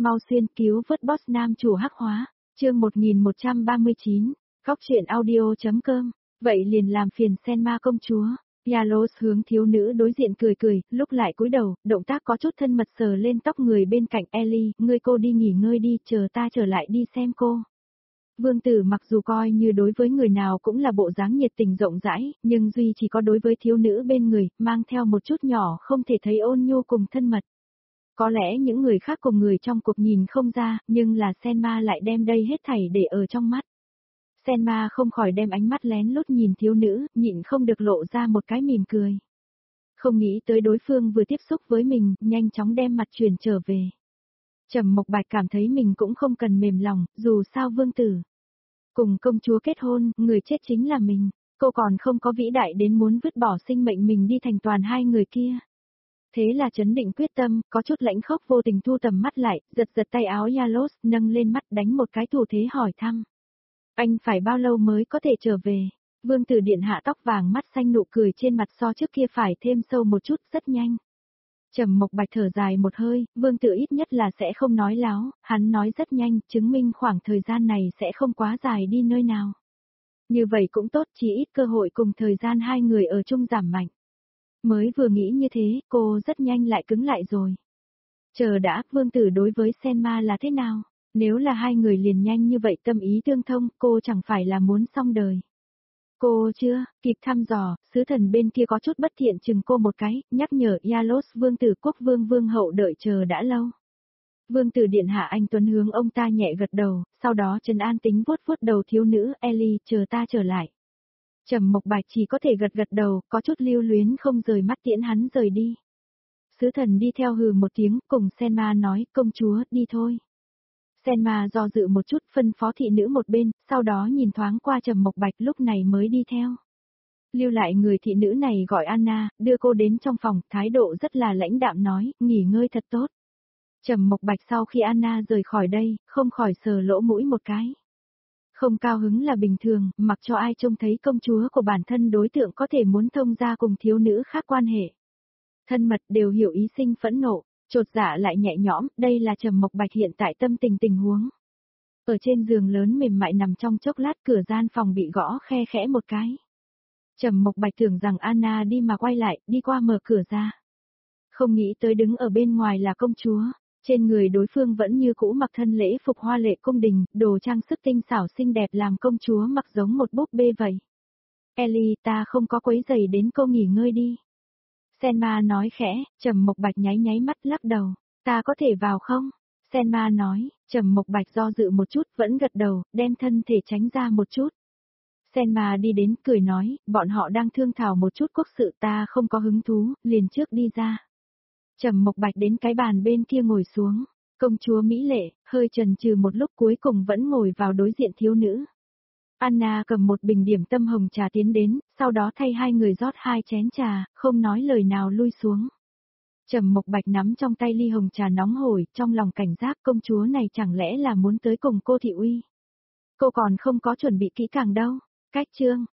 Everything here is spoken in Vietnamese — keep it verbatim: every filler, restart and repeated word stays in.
mau xuyên cứu vớt boss nam chủ hắc hóa, chương một nghìn một trăm ba mươi chín, góc truyện audio.com, vậy liền làm phiền Senma công chúa. Yalos hướng thiếu nữ đối diện cười cười, lúc lại cúi đầu, động tác có chút thân mật sờ lên tóc người bên cạnh. Ellie, ngươi cô đi nghỉ ngơi đi, chờ ta trở lại đi xem cô. Vương tử mặc dù coi như đối với người nào cũng là bộ dáng nhiệt tình rộng rãi, nhưng duy chỉ có đối với thiếu nữ bên người, mang theo một chút nhỏ không thể thấy ôn nhu cùng thân mật. Có lẽ những người khác cùng người trong cuộc nhìn không ra, nhưng là Senma lại đem đây hết thảy để ở trong mắt. Senma không khỏi đem ánh mắt lén lút nhìn thiếu nữ, nhịn không được lộ ra một cái mỉm cười. Không nghĩ tới đối phương vừa tiếp xúc với mình, nhanh chóng đem mặt chuyển trở về. Trầm Mộc Bạch cảm thấy mình cũng không cần mềm lòng, dù sao vương tử cùng công chúa kết hôn, người chết chính là mình, cô còn không có vĩ đại đến muốn vứt bỏ sinh mệnh mình đi thành toàn hai người kia. Thế là chấn định quyết tâm, có chút lãnh khốc vô tình thu tầm mắt lại, giật giật tay áo Yalos, nâng lên mắt đánh một cái thủ thế hỏi thăm. Anh phải bao lâu mới có thể trở về? Vương tử điện hạ tóc vàng mắt xanh nụ cười trên mặt so trước kia phải thêm sâu một chút, rất nhanh. Trầm Mộc Bạch thở dài một hơi, vương tử ít nhất là sẽ không nói láo, hắn nói rất nhanh, chứng minh khoảng thời gian này sẽ không quá dài đi nơi nào. Như vậy cũng tốt, chỉ ít cơ hội cùng thời gian hai người ở chung giảm mạnh. Mới vừa nghĩ như thế, cô rất nhanh lại cứng lại rồi. Chờ đã, vương tử đối với Senma là thế nào? Nếu là hai người liền nhanh như vậy tâm ý tương thông, cô chẳng phải là muốn xong đời. Cô chưa, kịp thăm dò, sứ thần bên kia có chút bất thiện chừng cô một cái, nhắc nhở Yalos vương tử quốc vương vương hậu đợi chờ đã lâu. Vương tử điện hạ anh tuấn hướng ông ta nhẹ gật đầu, sau đó trấn an tính vuốt vuốt đầu thiếu nữ. Ellie, chờ ta trở lại. Trầm Mộc Bạch chỉ có thể gật gật đầu, có chút lưu luyến không rời mắt tiễn hắn rời đi. Sứ thần đi theo hừ một tiếng, cùng Senma nói, công chúa, đi thôi. Senma do dự một chút, phân phó thị nữ một bên, sau đó nhìn thoáng qua Trầm Mộc Bạch lúc này mới đi theo. Lưu lại người thị nữ này gọi Anna, đưa cô đến trong phòng, thái độ rất là lãnh đạm nói, nghỉ ngơi thật tốt. Trầm Mộc Bạch sau khi Anna rời khỏi đây, không khỏi sờ lỗ mũi một cái. Không cao hứng là bình thường, mặc cho ai trông thấy công chúa của bản thân đối tượng có thể muốn thông ra cùng thiếu nữ khác quan hệ. Thân mật đều hiểu ý sinh phẫn nộ. Chột dạ lại nhẹ nhõm, đây là Trầm Mộc Bạch hiện tại tâm tình tình huống. Ở trên giường lớn mềm mại nằm trong chốc lát, cửa gian phòng bị gõ khe khẽ một cái. Trầm Mộc Bạch tưởng rằng Anna đi mà quay lại, đi qua mở cửa ra. Không nghĩ tới đứng ở bên ngoài là công chúa, trên người đối phương vẫn như cũ mặc thân lễ phục hoa lệ cung đình, đồ trang sức tinh xảo xinh đẹp làm công chúa mặc giống một búp bê vậy. Ellie, ta không có quấy rầy đến cô nghỉ ngơi đi. Senma nói khẽ, Trầm Mộc Bạch nháy nháy mắt lắc đầu, ta có thể vào không? Senma nói, Trầm Mộc Bạch do dự một chút vẫn gật đầu, đem thân thể tránh ra một chút. Senma đi đến cười nói, bọn họ đang thương thảo một chút quốc sự ta không có hứng thú, liền trước đi ra. Trầm Mộc Bạch đến cái bàn bên kia ngồi xuống, công chúa mỹ lệ, hơi chần chừ một lúc cuối cùng vẫn ngồi vào đối diện thiếu nữ. Anna cầm một bình điểm tâm hồng trà tiến đến, sau đó thay hai người rót hai chén trà, không nói lời nào lui xuống. Trầm Mộc Bạch nắm trong tay ly hồng trà nóng hổi, trong lòng cảnh giác công chúa này chẳng lẽ là muốn tới cùng cô thị uy. Cô còn không có chuẩn bị kỹ càng đâu. Cách chương,